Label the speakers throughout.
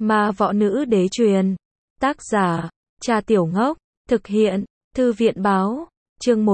Speaker 1: Ma Võ Nữ Đế Truyền. Tác giả, Trà Tiểu Ngốc. Thực hiện, Thư viện Báo. Chương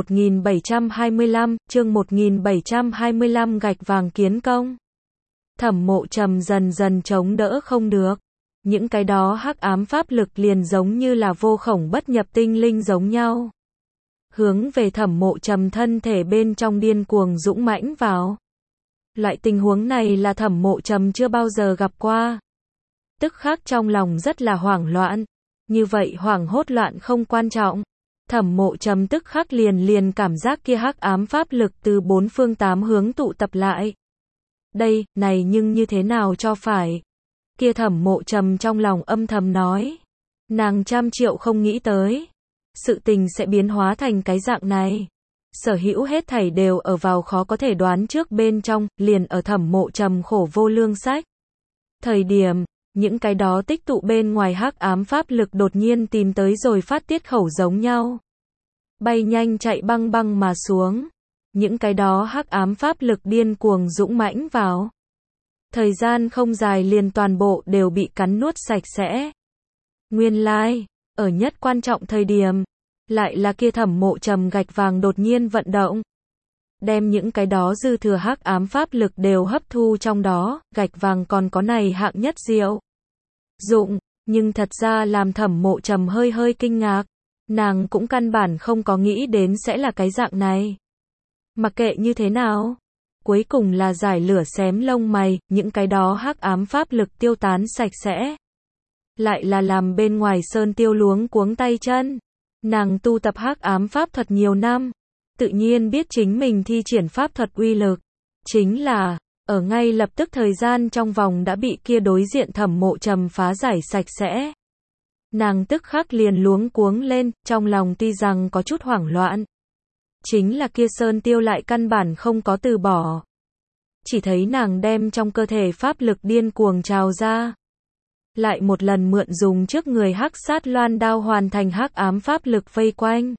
Speaker 1: 1725, gạch vàng kiến công. Thẩm Mộ Trầm dần dần chống đỡ không được. Những cái đó hắc ám pháp lực liền giống như là vô khổng bất nhập tinh linh giống nhau. Hướng về Thẩm Mộ Trầm thân thể bên trong điên cuồng dũng mãnh vào. Loại tình huống này là Thẩm Mộ Trầm chưa bao giờ gặp qua. Tức khắc trong lòng rất là hoảng loạn. Như vậy hoảng hốt loạn không quan trọng. Thẩm Mộ Trầm tức khắc liền cảm giác kia hắc ám pháp lực từ bốn phương tám hướng tụ tập lại. Đây, này nhưng như thế nào cho phải? Kia Thẩm Mộ Trầm trong lòng âm thầm nói. Nàng trăm triệu không nghĩ tới. Sự tình sẽ biến hóa thành cái dạng này. Sở hữu hết thảy đều ở vào khó có thể đoán trước bên trong, liền ở Thẩm Mộ Trầm khổ vô lương sách. Thời điểm, những cái đó tích tụ bên ngoài hắc ám pháp lực đột nhiên tìm tới rồi phát tiết khẩu giống nhau. Bay nhanh chạy băng băng mà xuống. Những cái đó hắc ám pháp lực điên cuồng dũng mãnh vào. Thời gian không dài liền toàn bộ đều bị cắn nuốt sạch sẽ. Nguyên lai, ở nhất quan trọng thời điểm, lại là kia Thẩm Mộ Trầm gạch vàng đột nhiên vận động. Đem những cái đó dư thừa hắc ám pháp lực đều hấp thu trong đó, gạch vàng còn có này hạng nhất diệu dụng, nhưng thật ra làm Thẩm Mộ Trầm hơi kinh ngạc. Nàng cũng căn bản không có nghĩ đến sẽ là cái dạng này. Mặc kệ như thế nào, cuối cùng là giải lửa xém lông mày, những cái đó hắc ám pháp lực tiêu tán sạch sẽ. Lại là làm bên ngoài Sơn Tiêu luống cuống tay chân. Nàng tu tập hắc ám pháp thuật nhiều năm, tự nhiên biết chính mình thi triển pháp thuật uy lực. Chính là, ở ngay lập tức thời gian trong vòng đã bị kia đối diện Thẩm Mộ Trầm phá giải sạch sẽ. Nàng tức khắc liền luống cuống lên, trong lòng tuy rằng có chút hoảng loạn. Chính là kia Sơn Tiêu lại căn bản không có từ bỏ. Chỉ thấy nàng đem trong cơ thể pháp lực điên cuồng trào ra. Lại một lần mượn dùng trước người hắc sát loan đao hoàn thành hắc ám pháp lực vây quanh.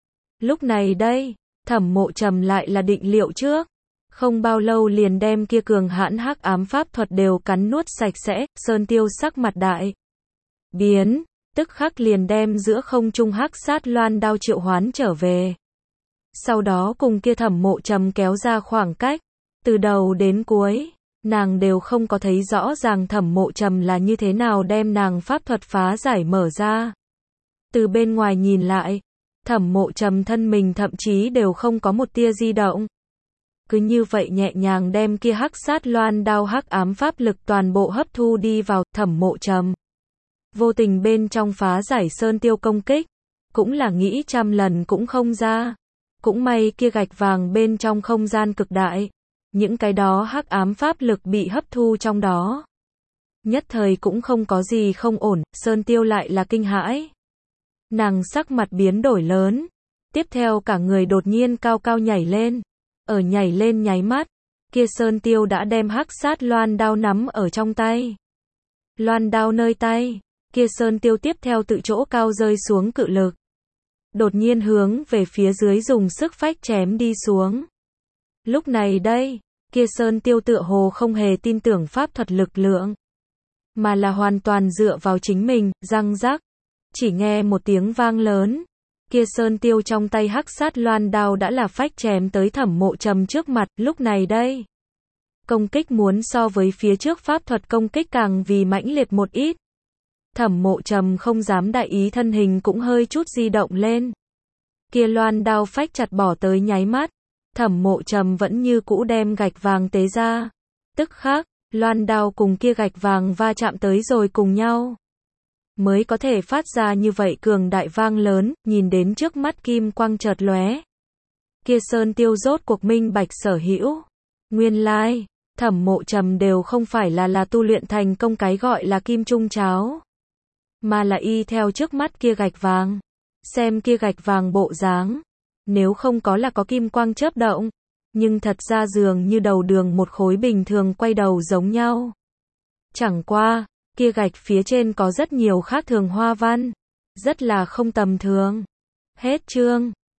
Speaker 1: Lúc này đây, Thẩm Mộ Trầm lại là định liệu trước. Không bao lâu liền đem kia cường hãn hắc ám pháp thuật đều cắn nuốt sạch sẽ, Sơn Tiêu sắc mặt đại biến, tức khắc liền đem giữa không trung hắc sát loan đao triệu hoán trở về. Sau đó cùng kia Thẩm Mộ Trầm kéo ra khoảng cách, từ đầu đến cuối, nàng đều không có thấy rõ ràng Thẩm Mộ Trầm là như thế nào đem nàng pháp thuật phá giải mở ra. Từ bên ngoài nhìn lại, Thẩm Mộ Trầm thân mình thậm chí đều không có một tia di động. Cứ như vậy nhẹ nhàng đem kia hắc sát loan đao hắc ám pháp lực toàn bộ hấp thu đi vào. Thẩm Mộ Trầm vô tình bên trong phá giải Sơn Tiêu công kích, cũng là nghĩ trăm lần cũng không ra. Cũng may kia gạch vàng bên trong không gian cực đại, những cái đó hắc ám pháp lực bị hấp thu trong đó. Nhất thời cũng không có gì không ổn, Sơn Tiêu lại là kinh hãi. Nàng sắc mặt biến đổi lớn, tiếp theo cả người đột nhiên cao cao nhảy lên. Ở nhảy lên nháy mắt, kia Sơn Tiêu đã đem hắc sát loan đao nắm ở trong tay. Loan đao nơi tay, kia Sơn Tiêu tiếp theo tự chỗ cao rơi xuống cự lực. Đột nhiên hướng về phía dưới dùng sức phách chém đi xuống. Lúc này đây, kia Sơn Tiêu tựa hồ không hề tin tưởng pháp thuật lực lượng, mà là hoàn toàn dựa vào chính mình, răng rắc. Chỉ nghe một tiếng vang lớn, kia Sơn Tiêu trong tay hắc sát loan đao đã là phách chém tới Thẩm Mộ Trầm trước mặt. Lúc này đây, công kích muốn so với phía trước pháp thuật công kích càng vì mãnh liệt một ít. Thẩm Mộ Trầm không dám đại ý, thân hình cũng hơi chút di động lên. Kia loan đao phách chặt bỏ tới nháy mắt, Thẩm Mộ Trầm vẫn như cũ đem gạch vàng tế ra. Tức khắc, loan đao cùng kia gạch vàng va chạm tới rồi cùng nhau, mới có thể phát ra như vậy cường đại vang lớn. Nhìn đến trước mắt kim quang chợt lóe, kia Sơn Tiêu rốt cuộc minh bạch sở hữu. Nguyên lai, Thẩm Mộ Trầm đều không phải là tu luyện thành công cái gọi là kim trung cháo, mà là y theo trước mắt kia gạch vàng. Xem kia gạch vàng bộ dáng, nếu không có là có kim quang chớp động, nhưng thật ra dường như đầu đường một khối bình thường quay đầu giống nhau. Chẳng qua, kia gạch phía trên có rất nhiều khác thường hoa văn, rất là không tầm thường. Hết chương.